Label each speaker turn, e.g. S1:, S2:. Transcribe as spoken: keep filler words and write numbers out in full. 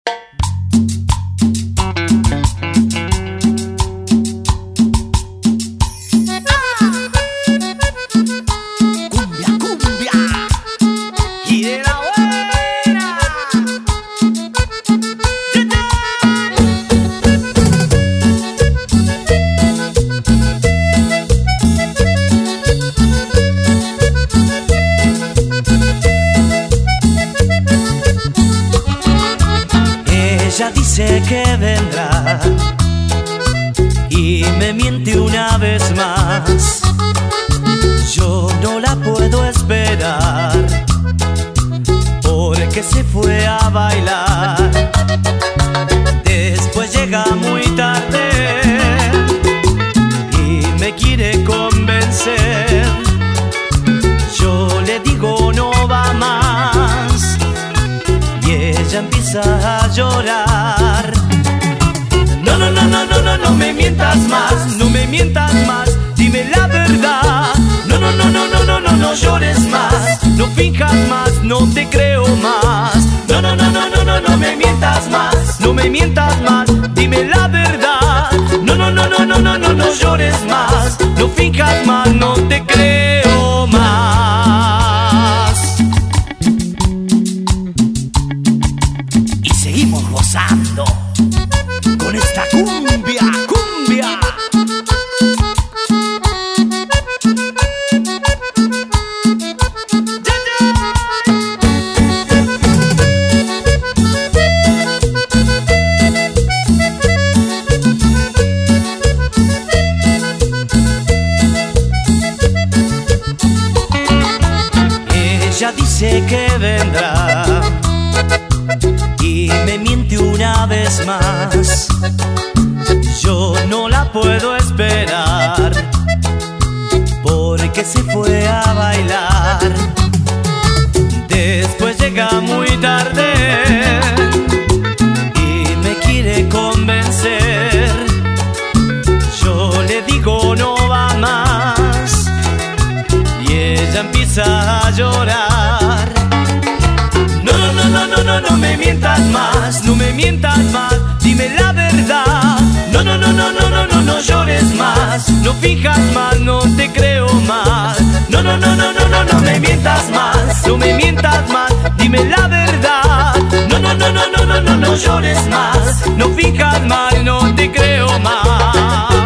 S1: Ella dice que vendrá y me miente una vez más. Yo no la puedo esperar porque se fue a bailar. Después llega muy tarde y me quiere convencer. Yo le digo no va más y ella empieza a llorar. No, no, no, no, no, no, no me mientas más, no me mientas más, dime la verdad. No, no, no, no, no, no, no, no llores más, no finjas más, no te creo más. No, no, no, no, no, no, no me mientas más, no me mientas más, dime la verdad. No, no, no, no, no, no, no, no llores más, no finjas más, no te creo más. Y seguimos gozando con esta cumbia, cumbia. Ella dice que vendrá y me miente una vez más. Yo no la puedo esperar porque se fue a bailar. Después llega muy tarde y me quiere convencer. Yo le digo no va más y ella empieza a llorar. No, no, no, no, no, no, no me mientas más, no me mientas más, dime la verdad. No, no, no, no, no, no, no, no llores más, no fijas más, no te creo más. No, no, no, no, no, no, no me mientas más, no me mientas más, dime la verdad. No, no, no, no, no, no, no, no llores más, no fijas más, no te creo más.